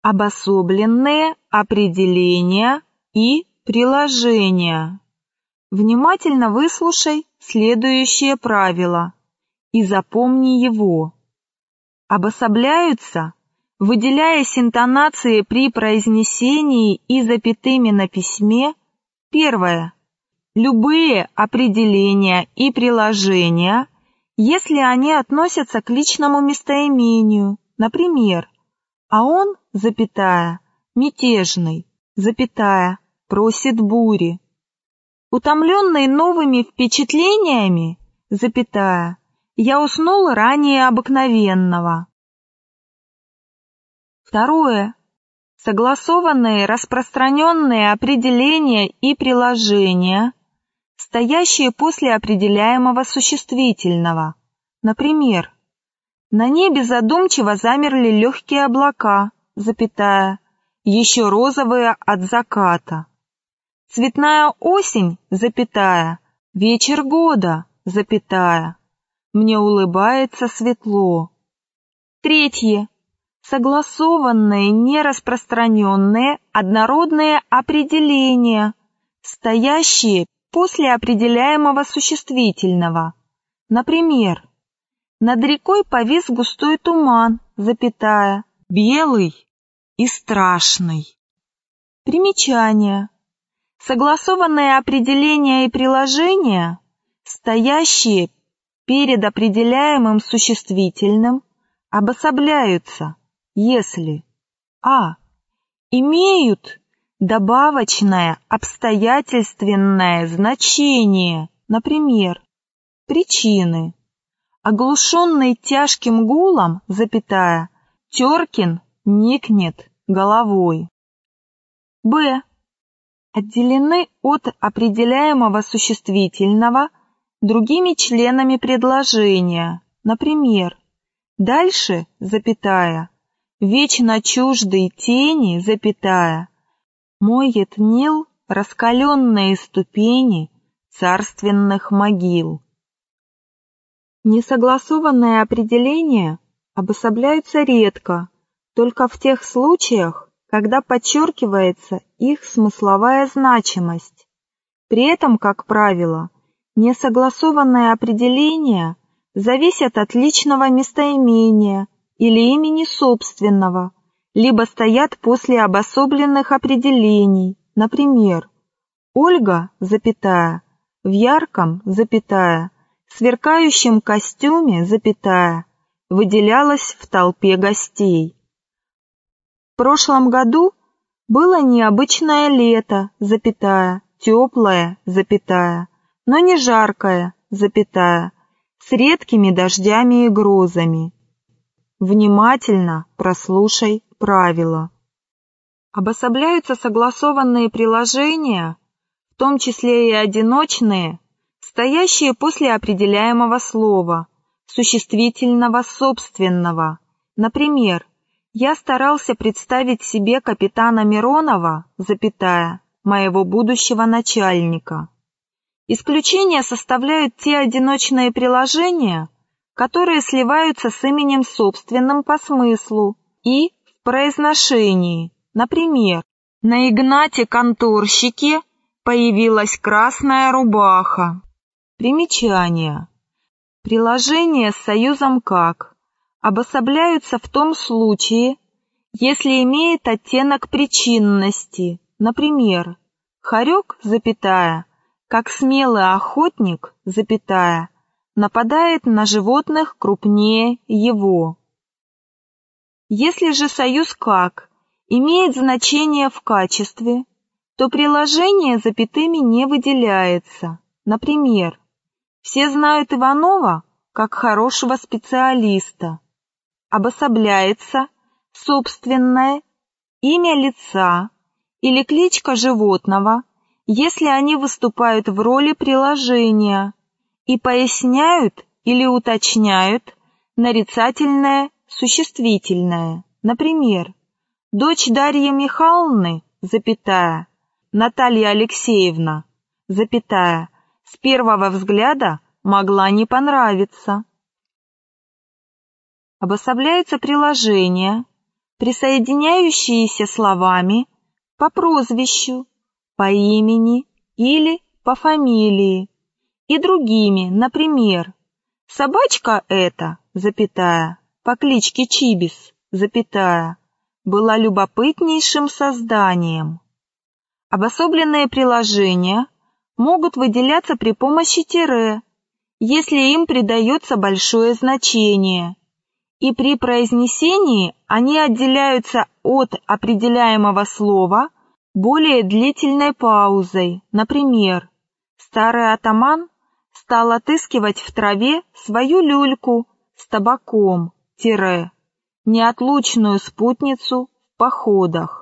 Обособленные определения и приложения. Внимательно выслушай следующее правило и запомни его. Обособляются, выделяясь интонацией при произнесении и запятыми на письме. Первое. Любые определения и приложения, если они относятся к личному местоимению, например, а он, запятая, мятежный, запятая, просит бури. Утомленный новыми впечатлениями, запятая, я уснул ранее обыкновенного. Второе. Согласованные распространенные определения и приложения, стоящие после определяемого существительного. Например, на небе задумчиво замерли легкие облака, запятая, еще розовые от заката. Цветная осень, запятая, вечер года, запятая, мне улыбается светло. Третье. Согласованные, нераспространенные, однородные определения, стоящие после определяемого существительного. Например, над рекой повис густой туман, запятая, белый и страшный. Примечание. Согласованные определения и приложения, стоящие перед определяемым существительным, обособляются, если а. имеют добавочное обстоятельственное значение, например, причины. Оглушенный тяжким гулом, запятая, Теркин никнет головой. Б. Отделены от определяемого существительного другими членами предложения, например, дальше, запятая, вечно чуждой тени, запятая, моет Нил раскаленные ступени царственных могил. Несогласованные определения обособляются редко, только в тех случаях, когда подчеркивается их смысловая значимость. При этом, как правило, несогласованные определения зависят от личного местоимения или имени собственного, либо стоят после обособленных определений, например, Ольга, запятая, в ярком, запятая, сверкающем костюме, запятая, выделялась в толпе гостей. В прошлом году было необычное лето, запятая, теплое, запятая, но не жаркое, запятая, с редкими дождями и грозами. Внимательно прослушай правила. Обособляются согласованные приложения, в том числе и одиночные, стоящие после определяемого слова, существительного собственного. Например, я старался представить себе капитана Миронова, запятая, моего будущего начальника. Исключение составляют те одиночные приложения, которые сливаются с именем собственным по смыслу и в произношении. Например, на Игнате-конторщике появилась красная рубаха. Примечание. Приложения с союзом «как» обособляются в том случае, если имеет оттенок причинности. Например, Хорек, запятая, как смелый охотник, запятая, нападает на животных крупнее его. Если же союз «как» имеет значение в качестве, то приложение запятыми не выделяется. Например, все знают Иванова как хорошего специалиста. Обособляется собственное имя лица или кличка животного, если они выступают в роли приложения и поясняют или уточняют нарицательное существительное. Например, дочь Дарьи Михайловны, запятая, Наталья Алексеевна, запятая, с первого взгляда могла не понравиться. Обособляются приложения, присоединяющиеся словами по прозвищу, по имени или по фамилии и другими, например, собачка эта, запятая, по кличке Чибис, запятая, была любопытнейшим созданием. Обособленные приложения могут выделяться при помощи тире, если им придается большое значение, и при произнесении они отделяются от определяемого слова более длительной паузой. Например, старый атаман стал отыскивать в траве свою люльку с табаком, неотлучную спутницу в походах.